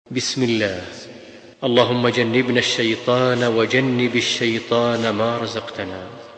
بسم الله. اللهم جنبنا الشيطان وجنب الشيطان ما رزقتنا.